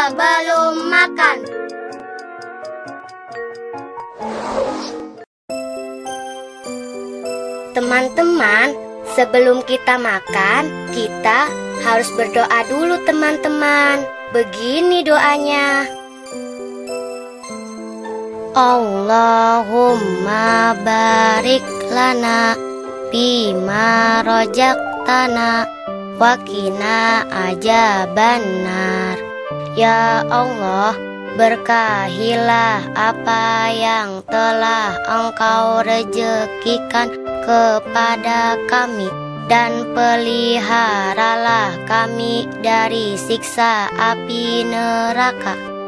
sebelum makan. Teman-teman, sebelum kita makan, kita harus berdoa dulu teman-teman. Begini doanya. Allahumma barik lana bima rojaktana wa qina azabannar. Ya Allah, berkahilah apa yang telah Engkau rezekikan kepada kami, dan peliharalah kami dari siksa api neraka.